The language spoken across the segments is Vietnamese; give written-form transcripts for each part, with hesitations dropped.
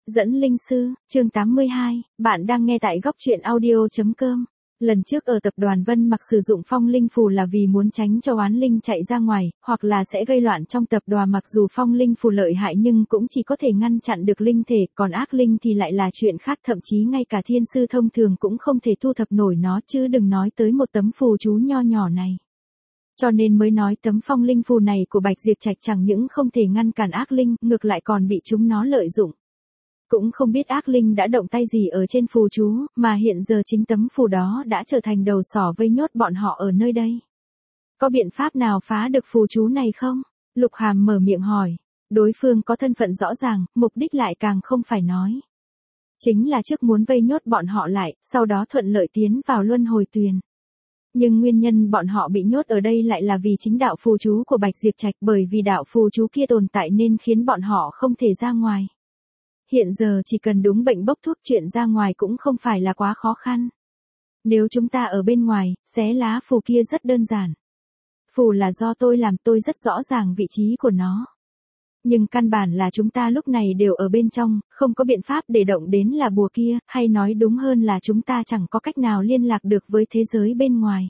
Dẫn linh sư, chương 82, bạn đang nghe tại góc truyện audio.com. Lần trước ở tập đoàn Vân Mặc sử dụng phong linh phù là vì muốn tránh cho oán linh chạy ra ngoài, hoặc là sẽ gây loạn trong tập đoàn. Mặc dù phong linh phù lợi hại nhưng cũng chỉ có thể ngăn chặn được linh thể, còn ác linh thì lại là chuyện khác, thậm chí ngay cả thiên sư thông thường cũng không thể thu thập nổi nó, chứ đừng nói tới một tấm phù chú nho nhỏ này. Cho nên mới nói tấm phong linh phù này của Bạch Diệp Trạch chẳng những không thể ngăn cản ác linh, ngược lại còn bị chúng nó lợi dụng. Cũng không biết ác linh đã động tay gì ở trên phù chú, mà hiện giờ chính tấm phù đó đã trở thành đầu sỏ vây nhốt bọn họ ở nơi đây. Có biện pháp nào phá được phù chú này không? Lục Hàm mở miệng hỏi. Đối phương có thân phận rõ ràng, mục đích lại càng không phải nói. Chính là trước muốn vây nhốt bọn họ lại, sau đó thuận lợi tiến vào luân hồi tuyền. Nhưng nguyên nhân bọn họ bị nhốt ở đây lại là vì chính đạo phù chú của Bạch Diệp Trạch, bởi vì đạo phù chú kia tồn tại nên khiến bọn họ không thể ra ngoài. Hiện giờ chỉ cần đúng bệnh bốc thuốc, chuyện ra ngoài cũng không phải là quá khó khăn. Nếu chúng ta ở bên ngoài, xé lá phù kia rất đơn giản. Phù là do tôi làm, tôi rất rõ ràng vị trí của nó. Nhưng căn bản là chúng ta lúc này đều ở bên trong, không có biện pháp để động đến là bùa kia, hay nói đúng hơn là chúng ta chẳng có cách nào liên lạc được với thế giới bên ngoài.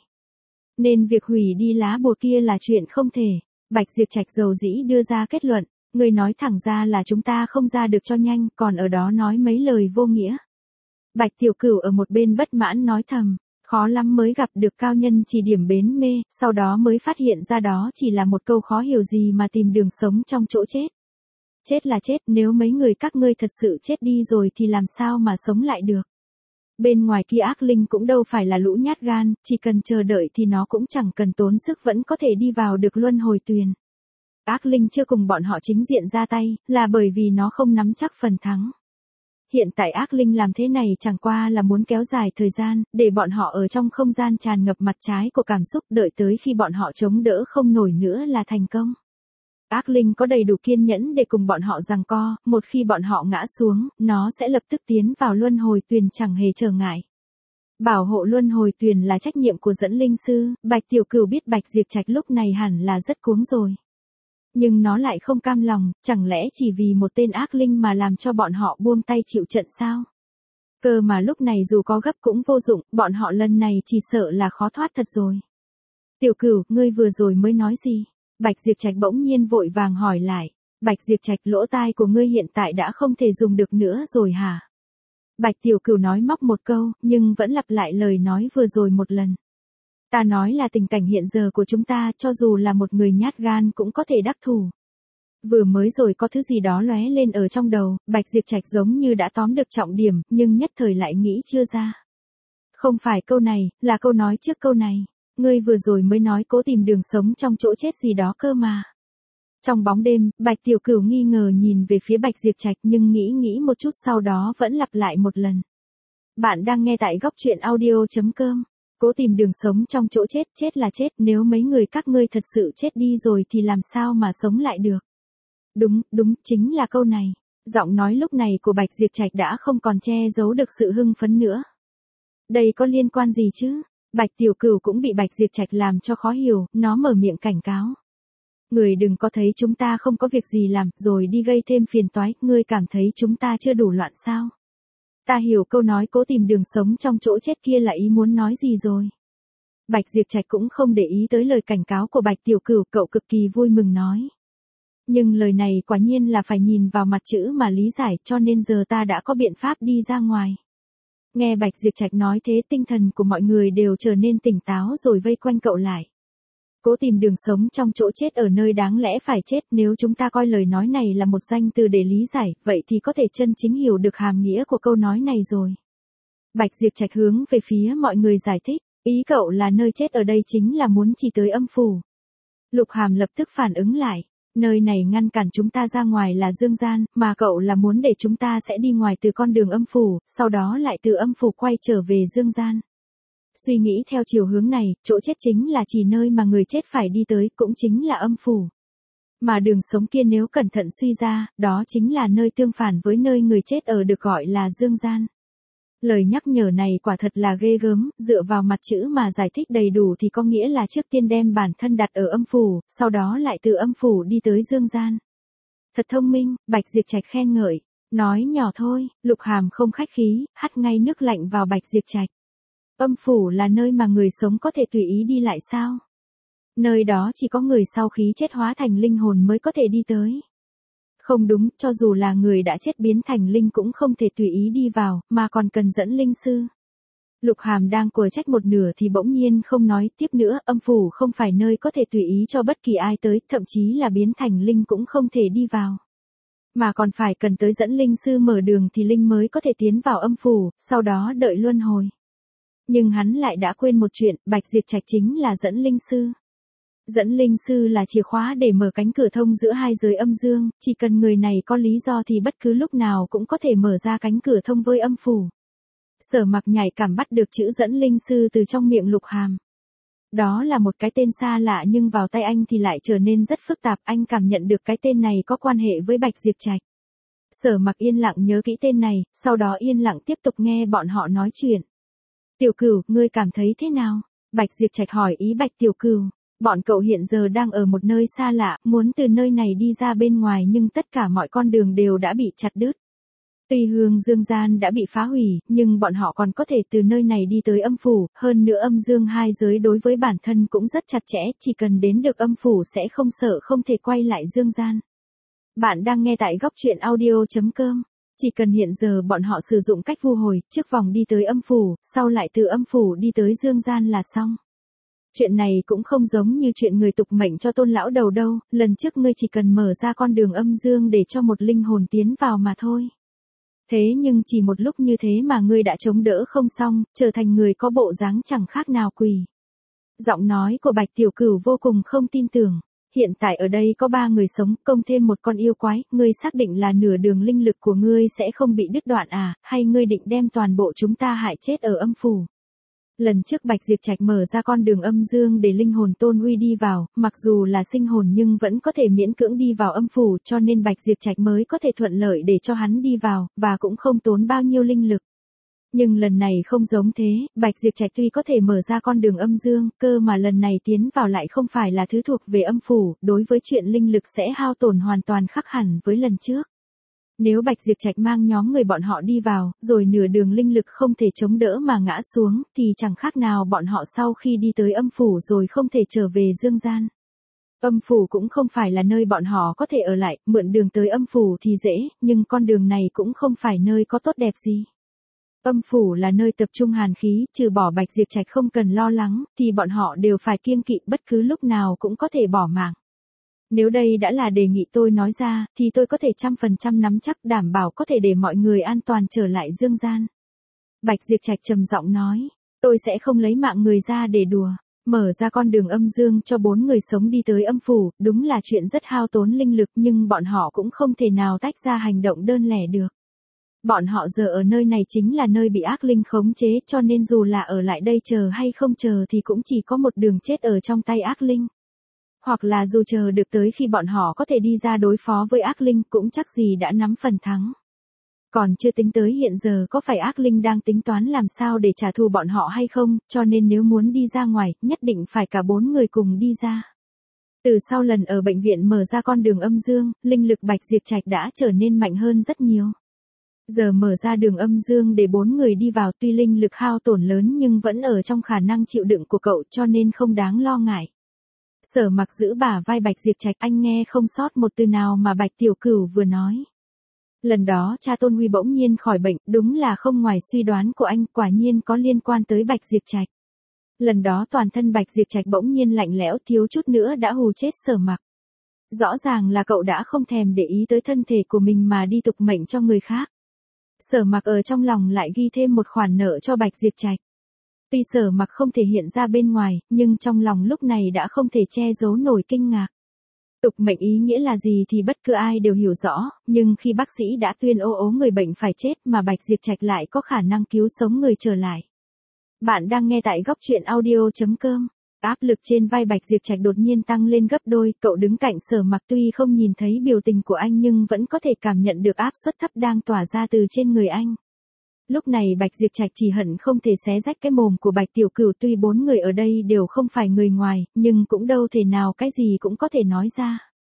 Nên việc hủy đi lá bùa kia là chuyện không thể. Bạch Diệp Trạch dầu dĩ đưa ra kết luận. Người nói thẳng ra là chúng ta không ra được cho nhanh, còn ở đó nói mấy lời vô nghĩa. Bạch Tiểu Cửu ở một bên bất mãn nói thầm, khó lắm mới gặp được cao nhân chỉ điểm bến mê, sau đó mới phát hiện ra đó chỉ là một câu khó hiểu gì mà tìm đường sống trong chỗ chết. Chết là chết, nếu mấy người các ngươi thật sự chết đi rồi thì làm sao mà sống lại được. Bên ngoài kia ác linh cũng đâu phải là lũ nhát gan, chỉ cần chờ đợi thì nó cũng chẳng cần tốn sức vẫn có thể đi vào được luân hồi tuyền. Ác linh chưa cùng bọn họ chính diện ra tay, là bởi vì nó không nắm chắc phần thắng. Hiện tại ác linh làm thế này chẳng qua là muốn kéo dài thời gian, để bọn họ ở trong không gian tràn ngập mặt trái của cảm xúc, đợi tới khi bọn họ chống đỡ không nổi nữa là thành công. Ác linh có đầy đủ kiên nhẫn để cùng bọn họ giằng co, một khi bọn họ ngã xuống, nó sẽ lập tức tiến vào luân hồi tuyền chẳng hề trở ngại. Bảo hộ luân hồi tuyền là trách nhiệm của dẫn linh sư, Bạch Tiểu Cửu biết Bạch Diệp Trạch lúc này hẳn là rất cuống rồi. Nhưng nó lại không cam lòng, chẳng lẽ chỉ vì một tên ác linh mà làm cho bọn họ buông tay chịu trận sao? Cơ mà lúc này dù có gấp cũng vô dụng, bọn họ lần này chỉ sợ là khó thoát thật rồi. Tiểu Cửu, ngươi vừa rồi mới nói gì? Bạch Diệp Trạch bỗng nhiên vội vàng hỏi lại. Bạch Diệp Trạch, lỗ tai của ngươi hiện tại đã không thể dùng được nữa rồi hả? Bạch Tiểu Cửu nói móc một câu, nhưng vẫn lặp lại lời nói vừa rồi một lần. Ta nói là tình cảnh hiện giờ của chúng ta, cho dù là một người nhát gan cũng có thể đắc thủ. Vừa mới rồi có thứ gì đó lóe lên ở trong đầu, Bạch Diệp Trạch giống như đã tóm được trọng điểm, nhưng nhất thời lại nghĩ chưa ra. Không phải câu này, là câu nói trước câu này. Ngươi vừa rồi mới nói cố tìm đường sống trong chỗ chết gì đó cơ mà. Trong bóng đêm, Bạch Tiểu Cửu nghi ngờ nhìn về phía Bạch Diệp Trạch, nhưng nghĩ một chút sau đó vẫn lặp lại một lần. Bạn đang nghe tại góc truyện audio.com. Cố tìm đường sống trong chỗ chết, chết là chết, nếu mấy người các ngươi thật sự chết đi rồi thì làm sao mà sống lại được. Đúng, chính là câu này. Giọng nói lúc này của Bạch Diệp Trạch đã không còn che giấu được sự hưng phấn nữa. Đây có liên quan gì chứ? Bạch Tiểu Cửu cũng bị Bạch Diệp Trạch làm cho khó hiểu, nó mở miệng cảnh cáo. Người đừng có thấy chúng ta không có việc gì làm, rồi đi gây thêm phiền toái, ngươi cảm thấy chúng ta chưa đủ loạn sao? Ta hiểu câu nói cố tìm đường sống trong chỗ chết kia là ý muốn nói gì rồi. Bạch Diệp Trạch cũng không để ý tới lời cảnh cáo của Bạch Tiểu Cửu, cậu cực kỳ vui mừng nói. Nhưng lời này quả nhiên là phải nhìn vào mặt chữ mà lý giải, cho nên giờ ta đã có biện pháp đi ra ngoài. Nghe Bạch Diệp Trạch nói thế, tinh thần của mọi người đều trở nên tỉnh táo rồi vây quanh cậu lại. Cố tìm đường sống trong chỗ chết ở nơi đáng lẽ phải chết, nếu chúng ta coi lời nói này là một danh từ để lý giải, vậy thì có thể chân chính hiểu được hàm nghĩa của câu nói này rồi. Bạch Diệp Trạch hướng về phía mọi người giải thích, ý cậu là nơi chết ở đây chính là muốn chỉ tới âm phủ. Lục Hàm lập tức phản ứng lại, nơi này ngăn cản chúng ta ra ngoài là dương gian, mà cậu là muốn để chúng ta sẽ đi ngoài từ con đường âm phủ, sau đó lại từ âm phủ quay trở về dương gian. Suy nghĩ theo chiều hướng này, chỗ chết chính là chỉ nơi mà người chết phải đi tới, cũng chính là âm phủ. Mà đường sống kia nếu cẩn thận suy ra, đó chính là nơi tương phản với nơi người chết ở được gọi là dương gian. Lời nhắc nhở này quả thật là ghê gớm, dựa vào mặt chữ mà giải thích đầy đủ thì có nghĩa là trước tiên đem bản thân đặt ở âm phủ, sau đó lại từ âm phủ đi tới dương gian. Thật thông minh, Bạch Diệp Trạch khen ngợi. Nói nhỏ thôi, Lục Hàm không khách khí, hắt ngay nước lạnh vào Bạch Diệp Trạch. Âm phủ là nơi mà người sống có thể tùy ý đi lại sao? Nơi đó chỉ có người sau khi chết hóa thành linh hồn mới có thể đi tới. Không đúng, cho dù là người đã chết biến thành linh cũng không thể tùy ý đi vào, mà còn cần dẫn linh sư. Lục Hàm đang quở trách một nửa thì bỗng nhiên không nói tiếp nữa, âm phủ không phải nơi có thể tùy ý cho bất kỳ ai tới, thậm chí là biến thành linh cũng không thể đi vào. Mà còn phải cần tới dẫn linh sư mở đường thì linh mới có thể tiến vào âm phủ, sau đó đợi luân hồi. Nhưng hắn lại đã quên một chuyện, Bạch Diệp Trạch chính là dẫn linh sư. Dẫn linh sư là chìa khóa để mở cánh cửa thông giữa hai giới âm dương, chỉ cần người này có lý do thì bất cứ lúc nào cũng có thể mở ra cánh cửa thông với âm phủ. Sở Mặc nhạy cảm bắt được chữ dẫn linh sư từ trong miệng Lục Hàm. Đó là một cái tên xa lạ nhưng vào tay anh thì lại trở nên rất phức tạp, anh cảm nhận được cái tên này có quan hệ với Bạch Diệp Trạch. Sở Mặc yên lặng nhớ kỹ tên này, sau đó yên lặng tiếp tục nghe bọn họ nói chuyện. Tiểu Cửu, ngươi cảm thấy thế nào? Bạch Diệp Trạch hỏi ý Bạch Tiểu Cửu. Bọn cậu hiện giờ đang ở một nơi xa lạ, muốn từ nơi này đi ra bên ngoài nhưng tất cả mọi con đường đều đã bị chặt đứt. Tuy hương dương gian đã bị phá hủy, nhưng bọn họ còn có thể từ nơi này đi tới âm phủ, hơn nữa âm dương hai giới đối với bản thân cũng rất chặt chẽ, chỉ cần đến được âm phủ sẽ không sợ không thể quay lại dương gian. Bạn đang nghe tại góc truyện audio.com. Chỉ cần hiện giờ bọn họ sử dụng cách vu hồi, trước vòng đi tới âm phủ, sau lại từ âm phủ đi tới dương gian là xong. Chuyện này cũng không giống như chuyện người tục mệnh cho Tôn lão đầu đâu, lần trước ngươi chỉ cần mở ra con đường âm dương để cho một linh hồn tiến vào mà thôi. Thế nhưng chỉ một lúc như thế mà ngươi đã chống đỡ không xong, trở thành người có bộ dáng chẳng khác nào quỷ. Giọng nói của Bạch Tiểu Cửu vô cùng không tin tưởng. Hiện tại ở đây có 3 người sống, công thêm một con yêu quái, ngươi xác định là nửa đường linh lực của ngươi sẽ không bị đứt đoạn à, hay ngươi định đem toàn bộ chúng ta hại chết ở âm phủ? Lần trước Bạch Diệp Trạch mở ra con đường âm dương để linh hồn Tôn Uy đi vào, mặc dù là sinh hồn nhưng vẫn có thể miễn cưỡng đi vào âm phủ, cho nên Bạch Diệp Trạch mới có thể thuận lợi để cho hắn đi vào, và cũng không tốn bao nhiêu linh lực. Nhưng lần này không giống thế, Bạch Diệp Trạch tuy có thể mở ra con đường âm dương, cơ mà lần này tiến vào lại không phải là thứ thuộc về âm phủ, đối với chuyện linh lực sẽ hao tổn hoàn toàn khác hẳn với lần trước. Nếu Bạch Diệp Trạch mang nhóm người bọn họ đi vào, rồi nửa đường linh lực không thể chống đỡ mà ngã xuống, thì chẳng khác nào bọn họ sau khi đi tới âm phủ rồi không thể trở về dương gian. Âm phủ cũng không phải là nơi bọn họ có thể ở lại, mượn đường tới âm phủ thì dễ, nhưng con đường này cũng không phải nơi có tốt đẹp gì. Âm phủ là nơi tập trung hàn khí, trừ bỏ Bạch Diệp Trạch không cần lo lắng, thì bọn họ đều phải kiêng kỵ, bất cứ lúc nào cũng có thể bỏ mạng. Nếu đây đã là đề nghị tôi nói ra, thì tôi có thể 100% nắm chắc đảm bảo có thể để mọi người an toàn trở lại dương gian. Bạch Diệp Trạch trầm giọng nói, tôi sẽ không lấy mạng người ra để đùa. Mở ra con đường âm dương cho 4 người sống đi tới âm phủ, đúng là chuyện rất hao tốn linh lực nhưng bọn họ cũng không thể nào tách ra hành động đơn lẻ được. Bọn họ giờ ở nơi này chính là nơi bị ác linh khống chế cho nên dù là ở lại đây chờ hay không chờ thì cũng chỉ có một đường chết ở trong tay ác linh. Hoặc là dù chờ được tới khi bọn họ có thể đi ra đối phó với ác linh cũng chắc gì đã nắm phần thắng. Còn chưa tính tới hiện giờ có phải ác linh đang tính toán làm sao để trả thù bọn họ hay không, cho nên nếu muốn đi ra ngoài, nhất định phải cả 4 người cùng đi ra. Từ sau lần ở bệnh viện mở ra con đường âm dương, linh lực Bạch Diệp Trạch đã trở nên mạnh hơn rất nhiều. Giờ mở ra đường âm dương để 4 người đi vào tuy linh lực hao tổn lớn nhưng vẫn ở trong khả năng chịu đựng của cậu cho nên không đáng lo ngại. Sở Mặc giữ bả vai Bạch Diệp Trạch, anh nghe không sót một từ nào mà Bạch Tiểu Cửu vừa nói. Lần đó cha Tôn Huy bỗng nhiên khỏi bệnh, đúng là không ngoài suy đoán của anh, quả nhiên có liên quan tới Bạch Diệp Trạch. Lần đó toàn thân Bạch Diệp Trạch bỗng nhiên lạnh lẽo, thiếu chút nữa đã hù chết Sở Mặc. Rõ ràng là cậu đã không thèm để ý tới thân thể của mình mà đi tục mệnh cho người khác. Sở Mặc ở trong lòng lại ghi thêm một khoản nợ cho Bạch Diệp Trạch. Tuy Sở Mặc không thể hiện ra bên ngoài, nhưng trong lòng lúc này đã không thể che giấu nổi kinh ngạc. Tục mệnh ý nghĩa là gì thì bất cứ ai đều hiểu rõ, nhưng khi bác sĩ đã tuyên ố người bệnh phải chết mà Bạch Diệp Trạch lại có khả năng cứu sống người trở lại. Bạn đang nghe tại góc truyện audio.com. Áp lực trên vai Bạch Diệp Trạch đột nhiên tăng lên gấp đôi, cậu đứng cạnh Sở Mặc tuy không nhìn thấy biểu tình của anh nhưng vẫn có thể cảm nhận được áp suất thấp đang tỏa ra từ trên người anh. Lúc này Bạch Diệp Trạch chỉ hận không thể xé rách cái mồm của Bạch Tiểu Cửu, tuy 4 người ở đây đều không phải người ngoài, nhưng cũng đâu thể nào cái gì cũng có thể nói ra.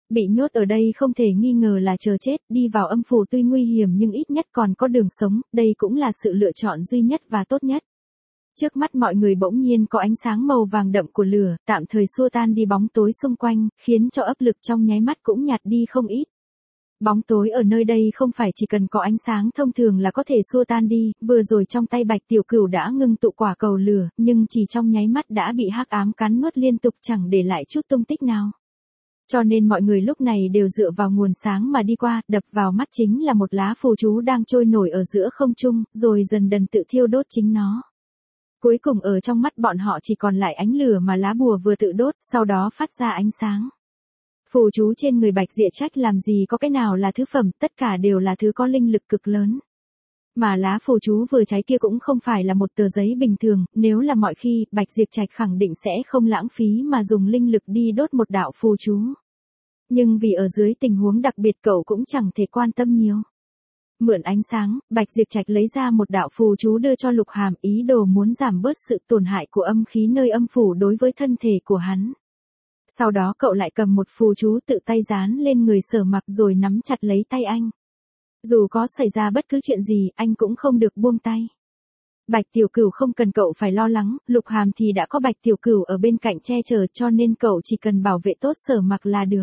Bị nhốt ở đây không thể nghi ngờ là chờ chết, đi vào âm phủ tuy nguy hiểm nhưng ít nhất còn có đường sống, đây cũng là sự lựa chọn duy nhất và tốt nhất. Trước mắt mọi người bỗng nhiên có ánh sáng màu vàng đậm của lửa, tạm thời xua tan đi bóng tối xung quanh, khiến cho áp lực trong nháy mắt cũng nhạt đi không ít. Bóng tối ở nơi đây không phải chỉ cần có ánh sáng thông thường là có thể xua tan đi, vừa rồi trong tay Bạch Tiểu Cửu đã ngưng tụ quả cầu lửa, nhưng chỉ trong nháy mắt đã bị hắc ám cắn nuốt liên tục chẳng để lại chút tung tích nào. Cho nên mọi người lúc này đều dựa vào nguồn sáng mà đi qua, đập vào mắt chính là một lá phù chú đang trôi nổi ở giữa không trung, rồi dần dần tự thiêu đốt chính nó. Cuối cùng ở trong mắt bọn họ chỉ còn lại ánh lửa mà lá bùa vừa tự đốt, sau đó phát ra ánh sáng. Phù chú trên người Bạch Diệp Trạch làm gì có cái nào là thứ phẩm, tất cả đều là thứ có linh lực cực lớn. Mà lá phù chú vừa cháy kia cũng không phải là một tờ giấy bình thường, nếu là mọi khi, Bạch Diệp Trạch khẳng định sẽ không lãng phí mà dùng linh lực đi đốt một đạo phù chú. Nhưng vì ở dưới tình huống đặc biệt cậu cũng chẳng thể quan tâm nhiều. Mượn ánh sáng, Bạch Diệp Trạch lấy ra một đạo phù chú đưa cho Lục Hàm, ý đồ muốn giảm bớt sự tổn hại của âm khí nơi âm phủ đối với thân thể của hắn. Sau đó cậu lại cầm một phù chú tự tay dán lên người Sở Mặc rồi nắm chặt lấy tay anh. Dù có xảy ra bất cứ chuyện gì, anh cũng không được buông tay. Bạch Tiểu Cửu không cần cậu phải lo lắng, Lục Hàm thì đã có Bạch Tiểu Cửu ở bên cạnh che chở cho nên cậu chỉ cần bảo vệ tốt Sở Mặc là được.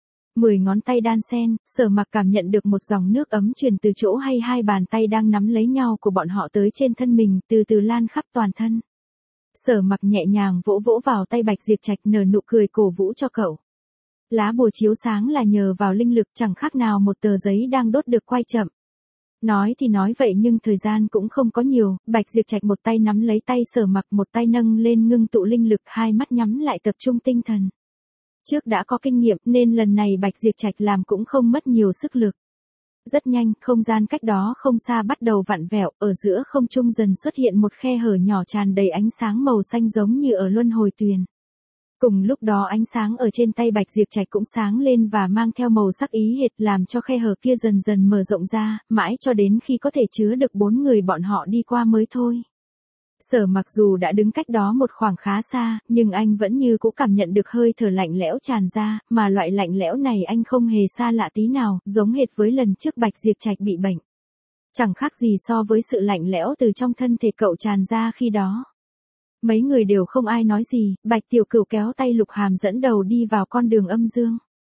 10 ngón tay đan xen, Sở Mặc cảm nhận được một dòng nước ấm truyền từ chỗ hay hai bàn tay đang nắm lấy nhau của bọn họ tới trên thân mình, từ từ lan khắp toàn thân. Sở Mặc nhẹ nhàng vỗ vỗ vào tay Bạch Diệp Trạch nở nụ cười cổ vũ cho cậu. Lá bùa chiếu sáng là nhờ vào linh lực chẳng khác nào một tờ giấy đang đốt được quay chậm. Nói thì nói vậy nhưng thời gian cũng không có nhiều, Bạch Diệp Trạch một tay nắm lấy tay Sở Mặc, một tay nâng lên ngưng tụ linh lực, hai mắt nhắm lại tập trung tinh thần. Trước đã có kinh nghiệm nên lần này Bạch Diệp Trạch làm cũng không mất nhiều sức lực. Rất nhanh, không gian cách đó không xa bắt đầu vặn vẹo, ở giữa không trung dần xuất hiện một khe hở nhỏ tràn đầy ánh sáng màu xanh giống như ở luân hồi tuyền. Cùng lúc đó ánh sáng ở trên tay Bạch Diệp Trạch cũng sáng lên và mang theo màu sắc ý hệt làm cho khe hở kia dần dần mở rộng ra, mãi cho đến khi có thể chứa được 4 người bọn họ đi qua mới thôi. Sở Mặc dù đã đứng cách đó một khoảng khá xa, nhưng anh vẫn như cũ cảm nhận được hơi thở lạnh lẽo tràn ra, mà loại lạnh lẽo này anh không hề xa lạ tí nào, giống hệt với lần trước Bạch Diệp Trạch bị bệnh. Chẳng khác gì so với sự lạnh lẽo từ trong thân thể cậu tràn ra khi đó. Mấy người đều không ai nói gì, Bạch Tiểu Cửu kéo tay Lục Hàm dẫn đầu đi vào con đường âm dương.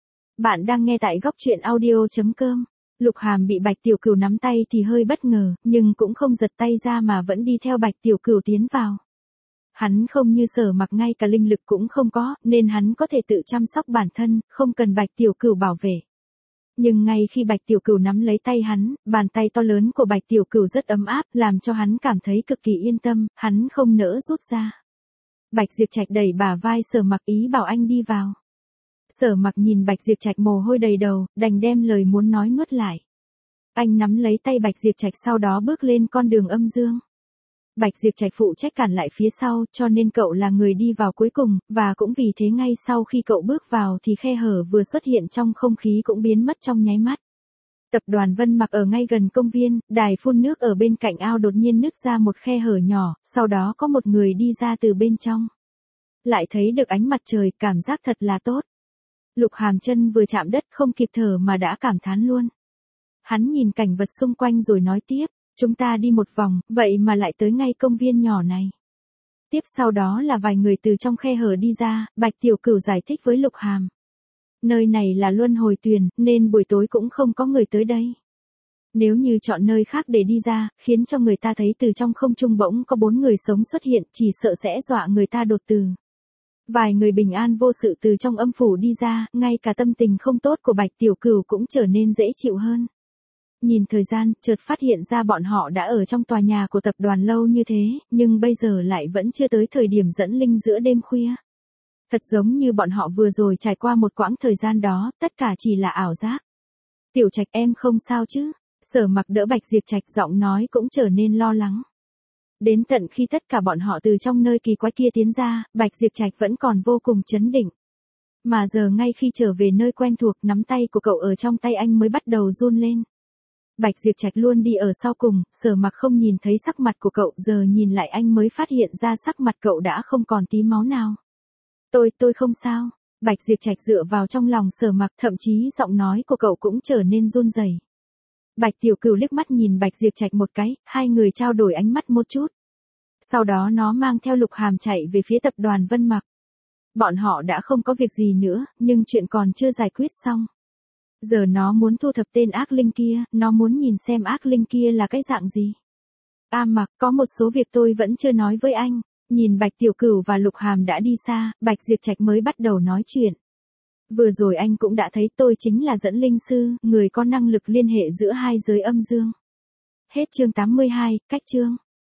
Bạn đang nghe tại góc truyện audio.com. Lục Hàm bị Bạch Tiểu Cửu nắm tay thì hơi bất ngờ, nhưng cũng không giật tay ra mà vẫn đi theo Bạch Tiểu Cửu tiến vào. Hắn không như Sở Mặc ngay cả linh lực cũng không có, nên hắn có thể tự chăm sóc bản thân, không cần Bạch Tiểu Cửu bảo vệ. Nhưng ngay khi Bạch Tiểu Cửu nắm lấy tay hắn, bàn tay to lớn của Bạch Tiểu Cửu rất ấm áp, làm cho hắn cảm thấy cực kỳ yên tâm, hắn không nỡ rút ra. Bạch Diệp Trạch đẩy bả vai Sở Mặc ý bảo anh đi vào. Sở Mặc nhìn Bạch Diệp Trạch mồ hôi đầy đầu, đành đem lời muốn nói nuốt lại. Anh nắm lấy tay Bạch Diệp Trạch sau đó bước lên con đường âm dương. Bạch Diệp Trạch phụ trách cản lại phía sau, cho nên cậu là người đi vào cuối cùng, và cũng vì thế ngay sau khi cậu bước vào thì khe hở vừa xuất hiện trong không khí cũng biến mất trong nháy mắt. Tập đoàn Vân Mặc ở ngay gần công viên, đài phun nước ở bên cạnh ao đột nhiên nứt ra một khe hở nhỏ, sau đó có một người đi ra từ bên trong. Lại thấy được ánh mặt trời, cảm giác thật là tốt. Lục Hàm chân vừa chạm đất không kịp thở mà đã cảm thán luôn. Hắn nhìn cảnh vật xung quanh rồi nói tiếp, chúng ta đi một vòng, vậy mà lại tới ngay công viên nhỏ này. Tiếp sau đó là vài người từ trong khe hở đi ra, Bạch Tiểu Cửu giải thích với Lục Hàm. Nơi này là luân hồi tuyền, nên buổi tối cũng không có người tới đây. Nếu như chọn nơi khác để đi ra, khiến cho người ta thấy từ trong không trung bỗng có 4 người sống xuất hiện, chỉ sợ sẽ dọa người ta đột tử. Vài người bình an vô sự từ trong âm phủ đi ra, ngay cả tâm tình không tốt của Bạch Tiểu Cửu cũng trở nên dễ chịu hơn. Nhìn thời gian, chợt phát hiện ra bọn họ đã ở trong tòa nhà của tập đoàn lâu như thế, nhưng bây giờ lại vẫn chưa tới thời điểm dẫn linh giữa đêm khuya. Thật giống như bọn họ vừa rồi trải qua một quãng thời gian đó, tất cả chỉ là ảo giác. Tiểu Trạch em không sao chứ? Sở Mặc đỡ Bạch Diệp Trạch, giọng nói cũng trở nên lo lắng. Đến tận khi tất cả bọn họ từ trong nơi kỳ quái kia tiến ra, Bạch Diệp Trạch vẫn còn vô cùng chấn định. Mà giờ ngay khi trở về nơi quen thuộc, nắm tay của cậu ở trong tay anh mới bắt đầu run lên. Bạch Diệp Trạch luôn đi ở sau cùng, Sở Mặc không nhìn thấy sắc mặt của cậu, giờ nhìn lại anh mới phát hiện ra sắc mặt cậu đã không còn tí máu nào. Tôi không sao. Bạch Diệp Trạch dựa vào trong lòng Sở Mặc, thậm chí giọng nói của cậu cũng trở nên run rẩy. Bạch Tiểu Cửu liếc mắt nhìn Bạch Diệp Trạch một cái, hai người trao đổi ánh mắt một chút. Sau đó nó mang theo Lục Hàm chạy về phía tập đoàn Vân Mặc. Bọn họ đã không có việc gì nữa, nhưng chuyện còn chưa giải quyết xong. Giờ nó muốn thu thập tên ác linh kia, nó muốn nhìn xem ác linh kia là cái dạng gì. A Mặc, có một số việc tôi vẫn chưa nói với anh. Nhìn Bạch Tiểu Cửu và Lục Hàm đã đi xa, Bạch Diệp Trạch mới bắt đầu nói chuyện. Vừa rồi anh cũng đã thấy tôi chính là dẫn linh sư, người có năng lực liên hệ giữa hai giới âm dương. Hết chương 82, cách chương.